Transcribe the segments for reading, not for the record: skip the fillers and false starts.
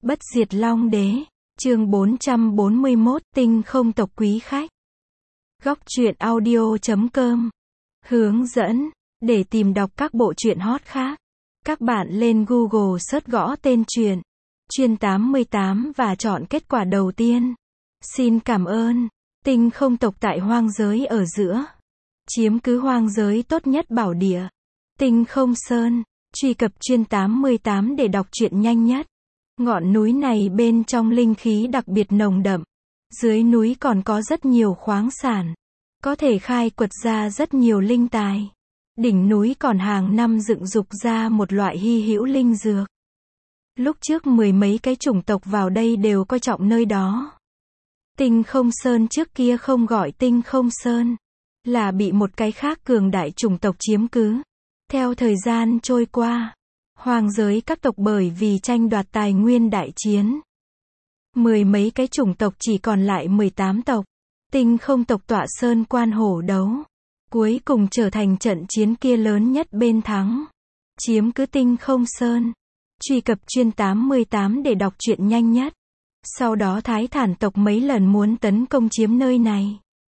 Bất diệt Long Đế, chương 441, tinh không tộc quý khách. Góc truyện audio.com. Hướng dẫn, để tìm đọc các bộ truyện hot khác. Các bạn lên Google search gõ tên truyện, Chuyên 88 và chọn kết quả đầu tiên. Xin cảm ơn. Tinh không tộc tại hoang giới ở giữa. Chiếm cứ hoang giới tốt nhất bảo địa. Tinh không sơn. Truy cập Chuyên 88 để đọc truyện nhanh nhất. Ngọn núi này bên trong linh khí đặc biệt nồng đậm. Dưới núi còn có rất nhiều khoáng sản. Có thể khai quật ra rất nhiều linh tài. Đỉnh núi còn hàng năm dựng dục ra một loại hy hữu linh dược. Lúc trước mười mấy cái chủng tộc vào đây đều coi trọng nơi đó. Tinh không sơn trước kia không gọi tinh không sơn, là bị một cái khác cường đại chủng tộc chiếm cứ. Theo thời gian trôi qua, hoang giới các tộc bởi vì tranh đoạt tài nguyên đại chiến. Mười mấy cái chủng tộc chỉ còn lại 18 tộc. Tinh không tộc tọa sơn quan hổ đấu. Cuối cùng trở thành trận chiến kia lớn nhất bên thắng. Chiếm cứ tinh không sơn. Truy cập Chuyên 88 để đọc truyện nhanh nhất. Sau đó Thái Thản tộc mấy lần muốn tấn công chiếm nơi này.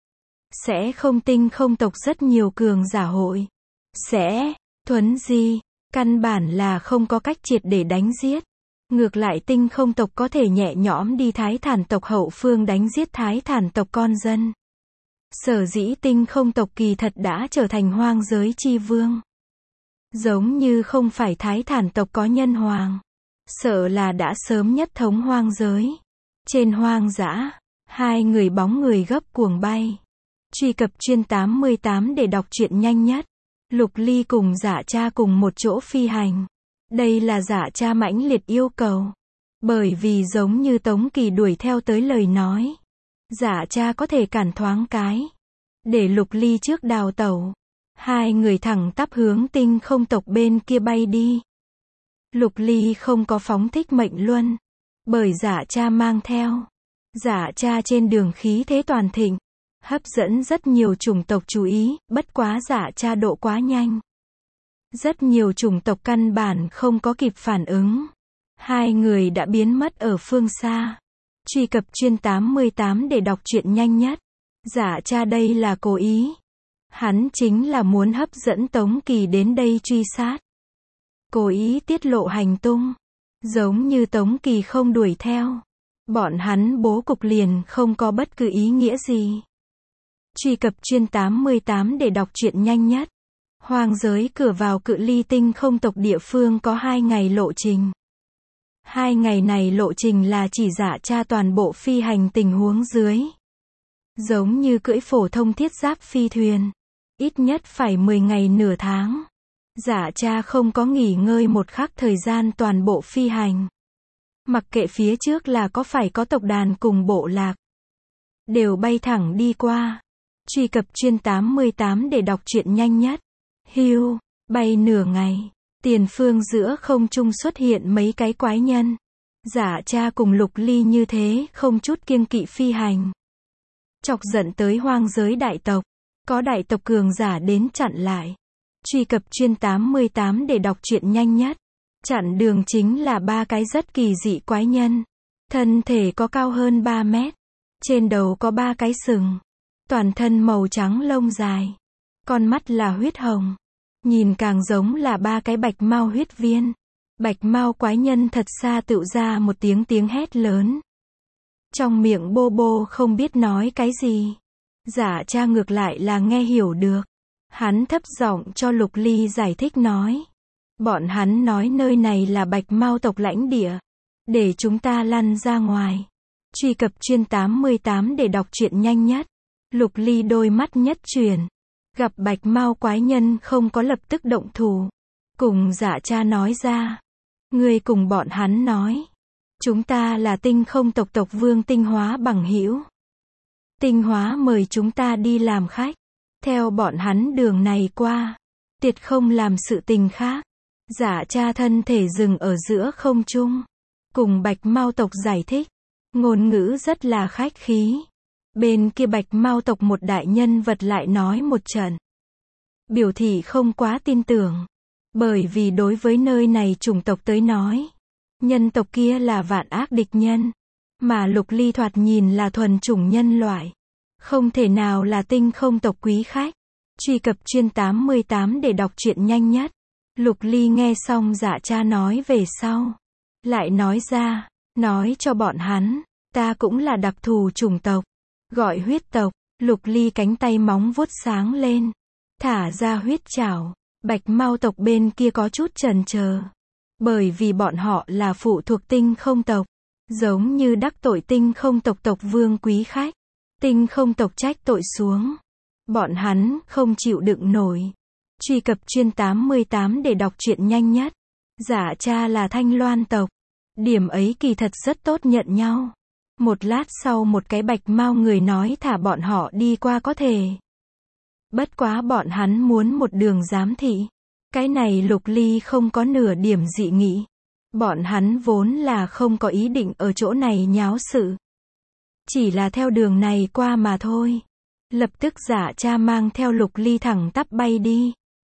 Sẽ không tinh không tộc rất nhiều cường giả hội. Sẽ, thuấn di, căn bản là không có cách triệt để đánh giết. Ngược lại tinh không tộc có thể nhẹ nhõm đi Thái Thản tộc hậu phương đánh giết Thái Thản tộc con dân. Sở dĩ tinh không tộc kỳ thật đã trở thành hoang giới chi vương. Giống như không phải Thái Thản tộc có nhân hoàng. Sợ là đã sớm nhất thống hoang giới. Trên hoang dã, hai người bóng người gấp cuồng bay. Truy cập Chuyên 88 để đọc truyện nhanh nhất. Lục Ly cùng Dạ Cha cùng một chỗ phi hành. Đây là Dạ Cha mãnh liệt yêu cầu. Bởi vì giống như Tống Kỳ đuổi theo tới lời nói. Dạ Cha có thể cản thoáng cái. Để Lục Ly trước đào tẩu. Hai người thẳng tắp hướng tinh không tộc bên kia bay đi. Lục Ly không có phóng thích mệnh luân. Bởi Dạ Cha mang theo. Dạ Cha trên đường khí thế toàn thịnh. Hấp dẫn rất nhiều chủng tộc chú ý, bất quá Dạ Cha độ quá nhanh. Rất nhiều chủng tộc căn bản không có kịp phản ứng. Hai người đã biến mất ở phương xa. Truy cập Chuyên 88 để đọc truyện nhanh nhất. Dạ Cha đây là cố ý. Hắn chính là muốn hấp dẫn Tống Kỳ đến đây truy sát. Cố ý tiết lộ hành tung. Giống như Tống Kỳ không đuổi theo. Bọn hắn bố cục liền không có bất cứ ý nghĩa gì. Truy cập Chuyên 88 để đọc truyện nhanh nhất. Hoang giới cửa vào cự ly tinh không tộc địa phương có 2 ngày lộ trình. 2 ngày này lộ trình là chỉ Dạ Cha toàn bộ phi hành tình huống dưới. Giống như cưỡi phổ thông thiết giáp phi thuyền. Ít nhất phải 10 ngày nửa tháng. Dạ Cha không có nghỉ ngơi một khắc thời gian toàn bộ phi hành. Mặc kệ phía trước là có phải có tộc đàn cùng bộ lạc. Đều bay thẳng đi qua. Truy cập Chuyên 88 để đọc truyện nhanh nhất. Hưu, bay nửa ngày. Tiền phương giữa không trung xuất hiện mấy cái quái nhân. Dạ Cha cùng Lục Ly như thế không chút kiêng kỵ phi hành. Chọc giận tới hoang giới đại tộc. Có đại tộc cường giả đến chặn lại. Truy cập Chuyên 88 để đọc truyện nhanh nhất. Chặn đường chính là 3 cái rất kỳ dị quái nhân. Thân thể có cao hơn 3 mét. Trên đầu có 3 cái sừng. Toàn thân màu trắng lông dài. Con mắt là huyết hồng. Nhìn càng giống là 3 cái bạch mao huyết viên. Bạch mao quái nhân thật xa tựu ra một tiếng hét lớn. Trong miệng bô bô không biết nói cái gì. Dạ Cha ngược lại là nghe hiểu được. Hắn thấp giọng cho Lục Ly giải thích nói. Bọn hắn nói nơi này là bạch mao tộc lãnh địa. Để chúng ta lăn ra ngoài. Truy cập Chuyên 88 để đọc truyện nhanh nhất. Lục Ly đôi mắt nhất chuyển. Gặp bạch mao quái nhân không có lập tức động thủ. Cùng Dạ Cha nói ra. Ngươi cùng bọn hắn nói. Chúng ta là tinh không tộc tộc vương Tinh Hóa bằng hữu. Tinh Hóa mời chúng ta đi làm khách. Theo bọn hắn đường này qua. Tuyệt không làm sự tình khác. Dạ Cha thân thể dừng ở giữa không trung. Cùng bạch mao tộc giải thích. Ngôn ngữ rất là khách khí. Bên kia bạch mao tộc một đại nhân vật lại nói một trận. Biểu thị không quá tin tưởng. Bởi vì đối với nơi này chủng tộc tới nói. Nhân tộc kia là vạn ác địch nhân. Mà Lục Ly thoạt nhìn là thuần chủng nhân loại. Không thể nào là tinh không tộc quý khách. Truy cập chuyên 88 để đọc truyện nhanh nhất. Lục Ly nghe xong Dạ Cha nói về sau. Lại nói ra, nói cho bọn hắn, ta cũng là đặc thù chủng tộc. Gọi huyết tộc. Lục Ly cánh tay móng vuốt sáng lên. Thả ra huyết trảo. Bạch Mao tộc bên kia có chút chần chờ. Bởi vì bọn họ là phụ thuộc tinh không tộc. Giống như đắc tội tinh không tộc tộc vương quý khách. Tinh không tộc trách tội xuống. Bọn hắn không chịu đựng nổi. Truy cập chuyên 88 để đọc truyện nhanh nhất. Dạ Cha là Thanh Loan tộc. Điểm ấy kỳ thật rất tốt nhận nhau. Một lát sau một cái Bạch Mao người nói thả bọn họ đi qua có thể. Bất quá bọn hắn muốn một đường giám thị. Cái này Lục Ly không có nửa điểm dị nghị. Bọn hắn vốn là không có ý định ở chỗ này nháo sự. Chỉ là theo đường này qua mà thôi. Lập tức Dạ Cha mang theo Lục Ly thẳng tắp bay đi.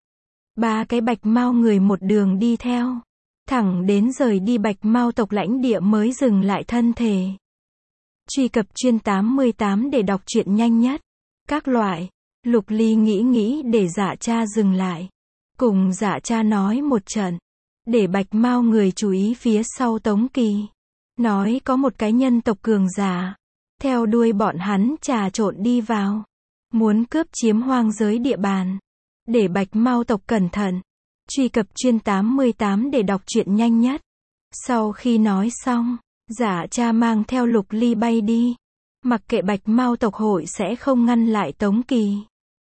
Ba cái Bạch Mao người một đường đi theo. Thẳng đến rời đi Bạch Mao tộc lãnh địa mới dừng lại thân thể. Truy cập chuyên 88 để đọc truyện nhanh nhất. Các loại. Lục Ly nghĩ để Dạ Cha dừng lại. Cùng Dạ Cha nói một trận. Để Bạch Mao người chú ý phía sau Tống Kỳ. Nói có một cái nhân tộc cường giả. Theo đuôi bọn hắn trà trộn đi vào. Muốn cướp chiếm hoang giới địa bàn. Để Bạch Mao tộc cẩn thận. Truy cập chuyên 88 để đọc truyện nhanh nhất. Sau khi nói xong, Dạ Cha mang theo Lục Ly bay đi. Mặc kệ Bạch Mao tộc hội sẽ không ngăn lại Tống Kỳ.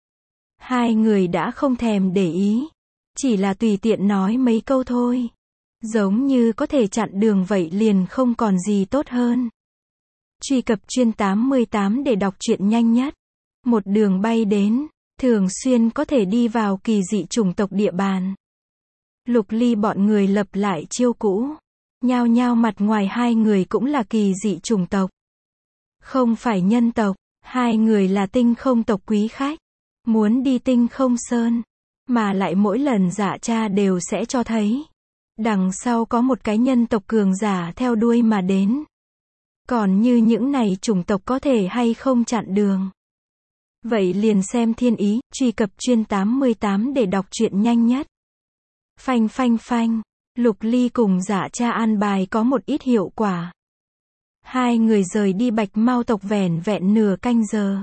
Hai người đã không thèm để ý. Chỉ là tùy tiện nói mấy câu thôi. Giống như có thể chặn đường vậy liền không còn gì tốt hơn. Truy cập chuyên 88 để đọc truyện nhanh nhất. Một đường bay đến, thường xuyên có thể đi vào kỳ dị chủng tộc địa bàn. Lục Ly bọn người lập lại chiêu cũ. Nhao nhao mặt ngoài hai người cũng là kỳ dị chủng tộc. Không phải nhân tộc, hai người là tinh không tộc quý khách. Muốn đi tinh không sơn. Mà lại mỗi lần Dạ Cha đều sẽ cho thấy. Đằng sau có một cái nhân tộc cường giả theo đuôi mà đến. Còn như những này chủng tộc có thể hay không chặn đường. Vậy liền xem thiên ý, truy cập chuyên 88 để đọc truyện nhanh nhất. Phanh phanh phanh, Lục Ly cùng Dạ Cha an bài có một ít hiệu quả. Hai người rời đi Bạch Mao tộc vẻn vẹn nửa canh giờ.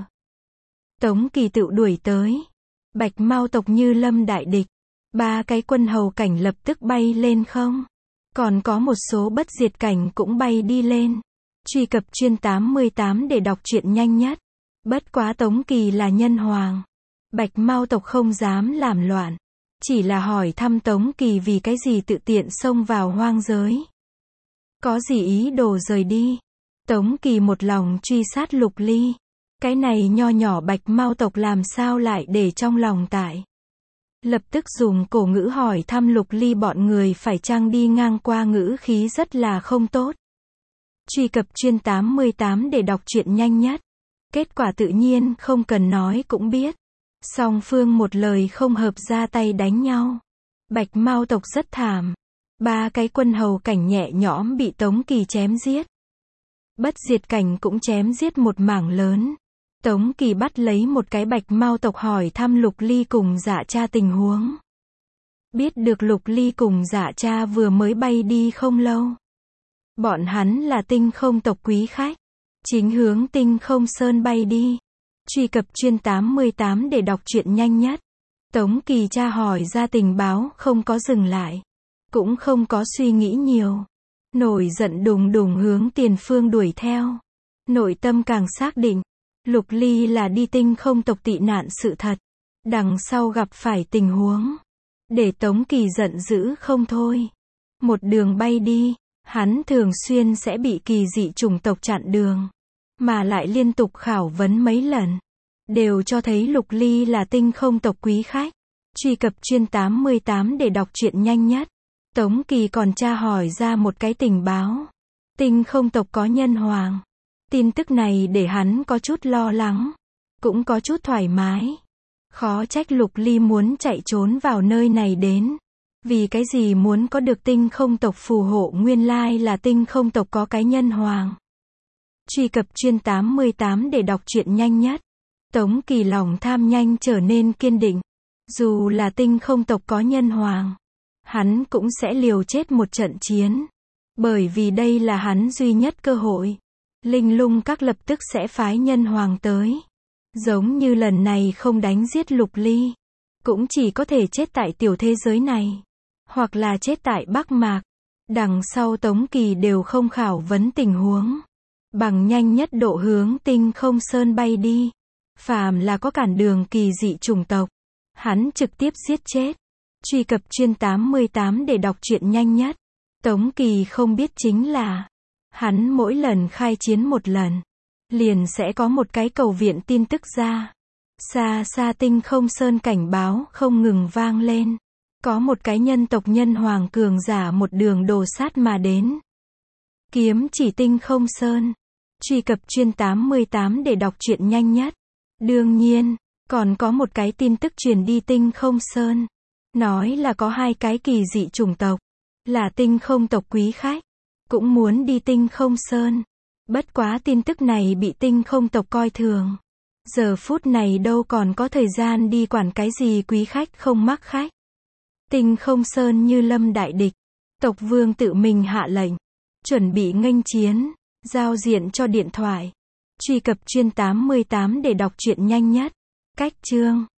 Tống Kỳ tự đuổi tới. Bạch Mao tộc như lâm đại địch. Ba cái quân hầu cảnh lập tức bay lên không. Còn có một số bất diệt cảnh cũng bay đi lên. Truy cập chuyên 88 để đọc truyện nhanh nhất. Bất quá Tống Kỳ là nhân hoàng. Bạch Mao tộc không dám làm loạn. Chỉ là hỏi thăm Tống Kỳ vì cái gì tự tiện xông vào hoang giới. Có gì ý đồ rời đi. Tống Kỳ một lòng truy sát Lục Ly. Cái này nho nhỏ Bạch Mao tộc làm sao lại để trong lòng tại. Lập tức dùng cổ ngữ hỏi thăm Lục Ly bọn người phải chăng đi ngang qua ngữ khí rất là không tốt. Truy cập chuyên 88 để đọc truyện nhanh nhất. Kết quả tự nhiên không cần nói cũng biết. Song phương một lời không hợp ra tay đánh nhau. Bạch Mao tộc rất thảm. Ba cái quân hầu cảnh nhẹ nhõm bị Tống Kỳ chém giết. Bất diệt cảnh cũng chém giết một mảng lớn. Tống Kỳ bắt lấy một cái Bạch Mao tộc hỏi thăm Lục Ly cùng Dạ Cha tình huống. Biết được Lục Ly cùng Dạ Cha vừa mới bay đi không lâu. Bọn hắn là tinh không tộc quý khách. Chính hướng tinh không sơn bay đi. Truy cập chuyên 88 để đọc truyện nhanh nhất. Tống Kỳ tra hỏi ra tình báo không có dừng lại. Cũng không có suy nghĩ nhiều. Nổi giận đùng đùng hướng tiền phương đuổi theo. Nội tâm càng xác định. Lục Ly là đi tinh không tộc tị nạn sự thật. Đằng sau gặp phải tình huống. Để Tống Kỳ giận dữ không thôi. Một đường bay đi. Hắn thường xuyên sẽ bị kỳ dị chủng tộc chặn đường. Mà lại liên tục khảo vấn mấy lần. Đều cho thấy Lục Ly là tinh không tộc quý khách. Truy cập chuyên 88 để đọc truyện nhanh nhất. Tống Kỳ còn tra hỏi ra một cái tình báo. Tinh không tộc có nhân hoàng. Tin tức này để hắn có chút lo lắng. Cũng có chút thoải mái. Khó trách Lục Ly muốn chạy trốn vào nơi này đến. Vì cái gì muốn có được tinh không tộc phù hộ, nguyên lai là tinh không tộc có cái nhân hoàng. Truy cập chuyên 88 để đọc truyện nhanh nhất. Tống Kỳ lòng tham nhanh trở nên kiên định. Dù là tinh không tộc có nhân hoàng, hắn cũng sẽ liều chết một trận chiến. Bởi vì đây là hắn duy nhất cơ hội. Linh Lung Các lập tức sẽ phái nhân hoàng tới. Giống như lần này không đánh giết Lục Ly, cũng chỉ có thể chết tại tiểu thế giới này. Hoặc là chết tại Bắc Mạc. Đằng sau Tống Kỳ đều không khảo vấn tình huống. Bằng nhanh nhất độ hướng tinh không sơn bay đi. Phàm là có cản đường kỳ dị chủng tộc, hắn trực tiếp giết chết. Truy cập chuyên 88 để đọc truyện nhanh nhất. Tống Kỳ không biết chính là, hắn mỗi lần khai chiến một lần, liền sẽ có một cái cầu viện tin tức ra. Xa xa tinh không sơn cảnh báo không ngừng vang lên. Có một cái nhân tộc nhân hoàng cường giả một đường đồ sát mà đến. Kiếm chỉ tinh không sơn. Truy cập chuyên 88 để đọc truyện nhanh nhất. Đương nhiên, còn có một cái tin tức truyền đi tinh không sơn. Nói là có hai cái kỳ dị chủng tộc, là tinh không tộc quý khách, cũng muốn đi tinh không sơn. Bất quá tin tức này bị tinh không tộc coi thường. Giờ phút này đâu còn có thời gian đi quản cái gì quý khách không mắc khách. Tinh không sơn như lâm đại địch. Tộc vương tự mình hạ lệnh, chuẩn bị nghênh chiến, giao diện cho điện thoại. Truy cập chuyên 88 để đọc truyện nhanh nhất. Cách chương